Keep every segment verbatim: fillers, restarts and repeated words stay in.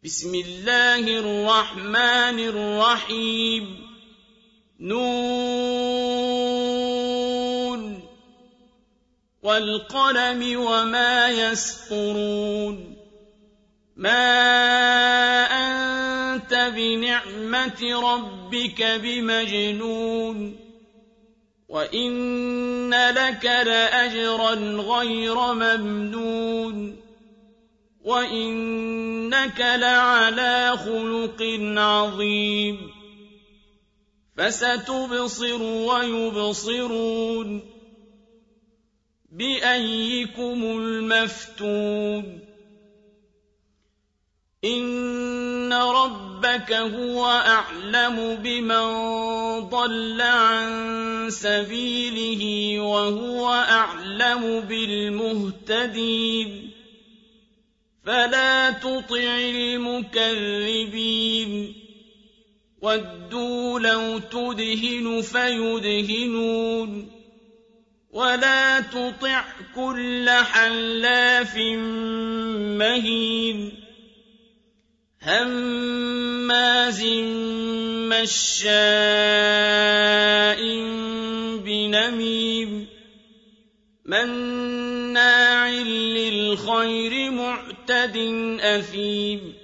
بسم الله الرحمن الرحيم نون والقلم وما يسطرون ما أنت بنعمة ربك بمجنون وإن لك لأجرا غير ممنون وإنك لعلى خلق عظيم فستبصر ويبصرون بأيكم المفتون إن ربك هو أعلم بمن ضل عن سبيله وهو أعلم بالمهتدين فلا تطع المكذبين ودوا لو تدهن فيدهنون ولا تطع كل حلاف مهين هماز مشاء بنميم مناع للخير معتد أثيم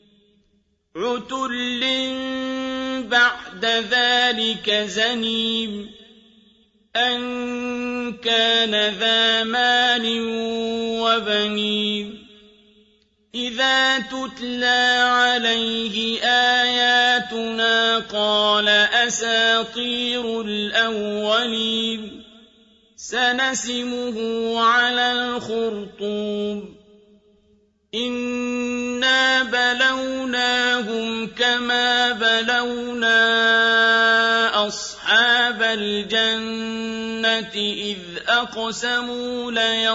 عتل بعد ذلك زنيم أن كان ذا مال وبنين إذا تتلى عليه آياتنا قال أساطير الأولين سنسمه على الخرطوم إنا بلوناهم كما بلونا أصحاب الجنة إذ أقسموا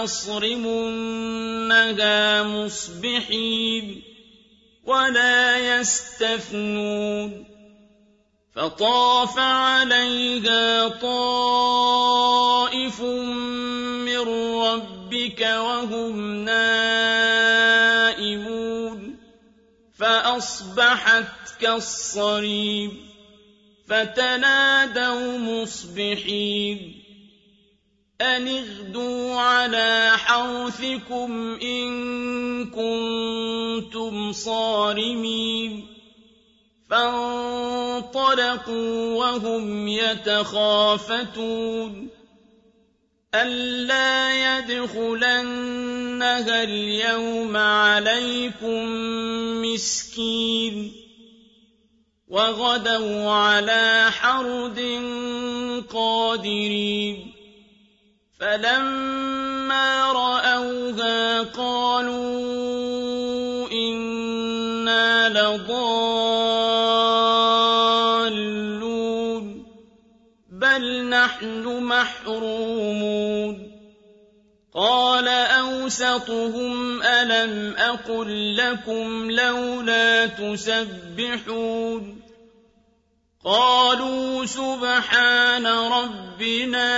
ليصرمنها مصبحين ولا يستثنون فطاف عليها طائف من ربك وهم نائمون فأصبحت كالصريم فتنادوا مصبحين أن اغدوا على حرثكم إن كنتم صارمين فانطلقوا وهم يتخافتون ألا يدخلنها اليوم عليكم مسكين وغدوا على حرد قادرين فلما رأوها قالوا إنا لضالون بل نحن محرومون قال أوسطهم ألم أقل لكم لولا تسبحون قالوا سبحان ربنا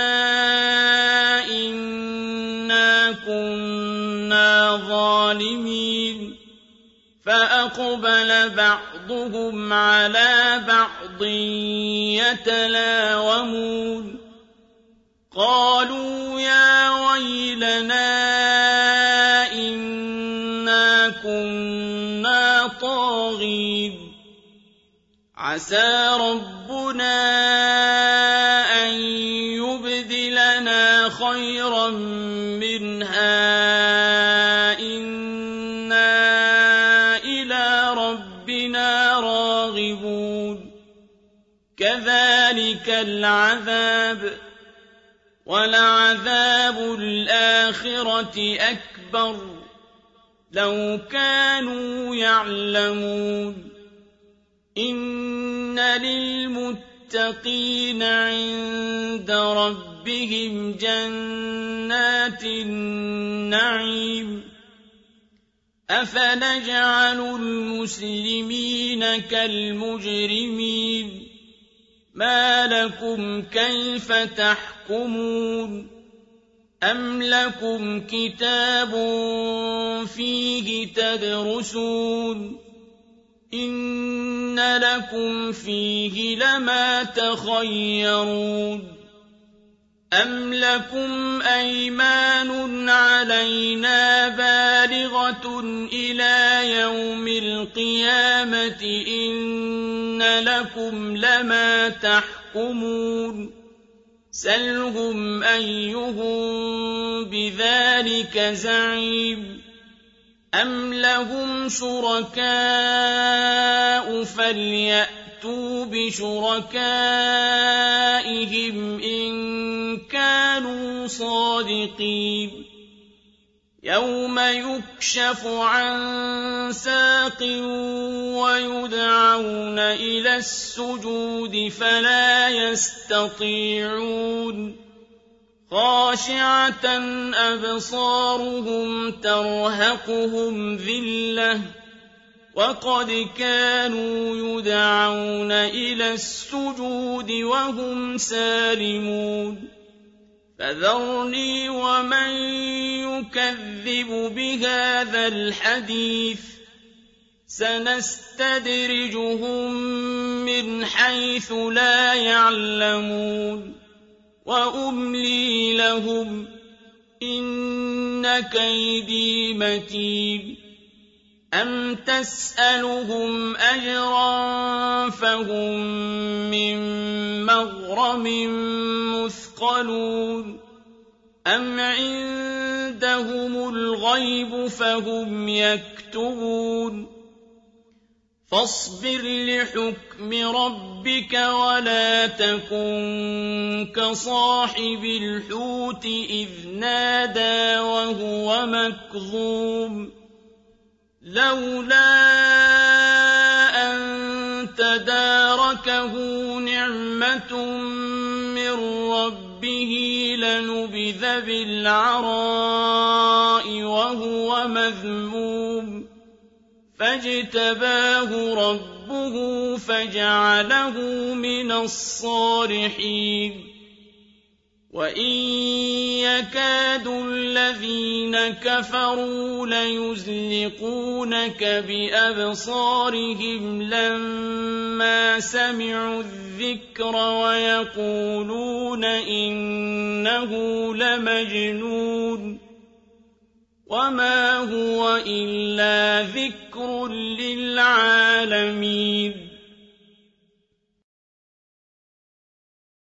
إنا كنا ظالمين فأقبل بعضهم على بعض يتلاومون قالوا يا ويلنا إنا كنا طاغين عسى ربنا أن يبدلنا خيرا منها إنا إلى ربنا راغبون كذلك العذاب ولعذاب الآخرة أكبر لو كانوا يعلمون إن للمتقين عند ربهم جنات النعيم أفنجعل المسلمين كالمجرمين ما لكم كيف تحكمون أم لكم كتاب فيه تدرسون إِنَّ لَكُمْ فِيهِ لَمَا تَخَيَّرُونَ أَمْ لَكُمْ أَيْمَانٌ عَلَيْنَا بَالِغَةٌ إِلَىٰ يَوْمِ الْقِيَامَةِ إِنَّ لَكُمْ لَمَا تَحْكُمُونَ سَلْهُمْ أَيُّهُم بِذَٰلِكَ زَعِيمٌ أَمْ لَهُمْ شُرَكَاءُ فَلْيَأْتُوا بِشُرَكَائِهِمْ إِن كَانُوا صَادِقِينَ يَوْمَ يُكْشَفُ عَن سَاقٍ وَيُدْعَوْنَ إِلَى السُّجُودِ فَلَا يَسْتَطِيعُونَ خَاشِعَةً أَبْصَارُهُمْ تَرْهَقُهُمْ ذِلَّةٌ وَقَدْ كَانُوا يُدْعَوْنَ إِلَى السُّجُودِ وَهُمْ سَالِمُونَ فَذَرْنِي وَمَن يُكَذِّبُ بِهَٰذَا الْحَدِيثِ سَنَسْتَدْرِجُهُم مِّنْ حَيْثُ لَا يَعْلَمُونَ وَأُمْلِي لَهُمْ إِنَّ كَيْدِي مَتِينٌ أَمْ تَسْأَلُهُمْ أَجْرًا فَهُم مِّن مَّغْرَمٍ مُّثْقَلُونَ أَمْ عِندَهُمُ الْغَيْبُ فَهُمْ يَكْتُبُونَ فَاصْبِرْ لِحُكْمِ رَبِّكَ وَلَا تَكُن كَصَاحِبِ الْحُوتِ إِذْ نَادَىٰ وَهُوَ مَكْظُومٌ لَّوْلَا أَن تَدَارَكَهُ نِعْمَةٌ مِّن رَّبِّهِ لَنُبِذَ بِالْعَرَاءِ وَهُوَ مَذْمُومٌ فَاجْتَبَاهُ رَبُّهُ فَجَعَلَهُ مِنَ الصَّالِحِينَ وَإِن يَكَادُ الَّذِينَ كَفَرُوا لَيُزْلِقُونَكَ بِأَبْصَارِهِمْ لَمَّا سَمِعُوا الذِّكْرَ وَيَقُولُونَ إِنَّهُ لَمَجْنُونٌ وَمَا هُوَ إِلَّا ذِكْرٌ لِّلْعَالَمِينَ